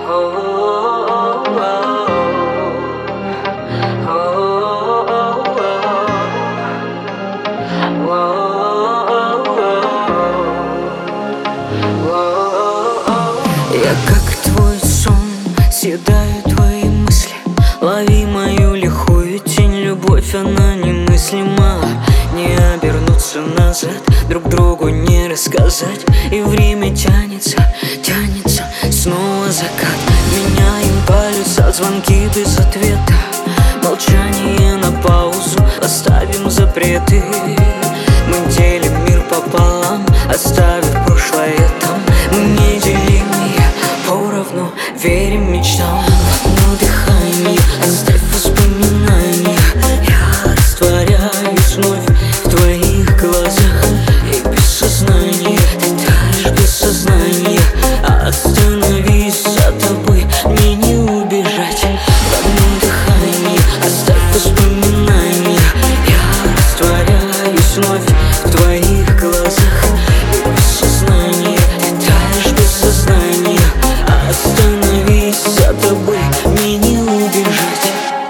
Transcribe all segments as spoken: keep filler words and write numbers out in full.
Я как твой сон, съедаю твои мысли. Лови мою лихую тень, любовь, она немыслима. Не обернуться назад, друг другу не рассказать. И время тянется, тянется, снова закат. Меняем полюса, звонки без ответа. Молчание на паузу, оставим запреты. Мы делим мир пополам, оставив прошлое там. Мы неделимые, поровну верим мечтам. В дыхание, оставь воспоминания. Я растворяюсь вновь в твоих глазах. И без сознания, ты таешь без сознания. Остановись, за тобой мне не убежать. В одном дыхании, оставь воспоминания. Я растворяюсь вновь в твоих глазах. И без сознания, ты таешь без сознания. Остановись, за тобой мне не убежать.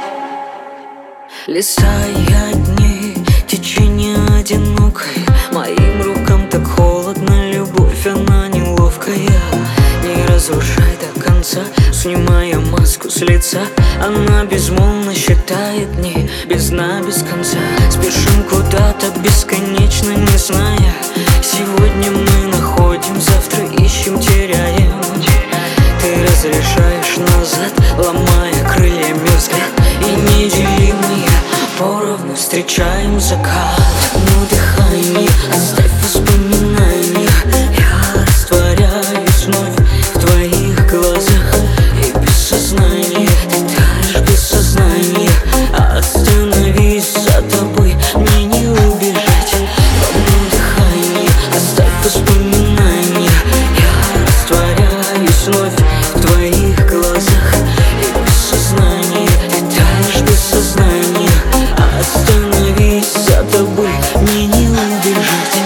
Леса и одни, течение одинокое. Моим рукам так холодно, любовь, она неловкая. Не разрушай до конца, снимая маску с лица. Она безмолвно считает дни, без дна, без конца. Спешим куда-то бесконечно, не зная. Сегодня мы находим, завтра ищем, теряем. Ты разрешаешь назад, ломая крыльями взгляд. И неделимые, поровну встречаем закат. Но дыхание, оставь воспоминания. Я растворяюсь вновь в твоих глазах. И без сознания, ты таешь без сознания. Остановись, за тобой мне не убежать. В одном дыхании, оставь воспоминания. Я растворяюсь вновь в твоих глазах. И без сознания, ты таешь без сознания. Остановись, за тобой мне не убежать.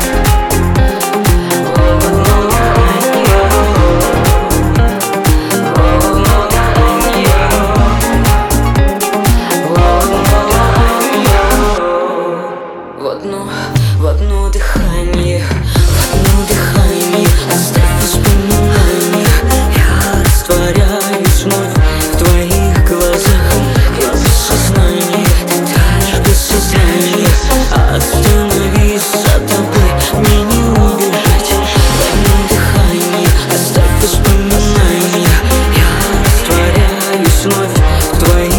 В одно, в одно дыхание, в одно дыхание, оставь воспоминания. Я растворяюсь вновь в твоих глазах. И без сознания, ты таешь без сознания. Остановись, за тобой мне не убежать. В одно дыхание, оставь воспоминания. Я растворяюсь вновь в твоих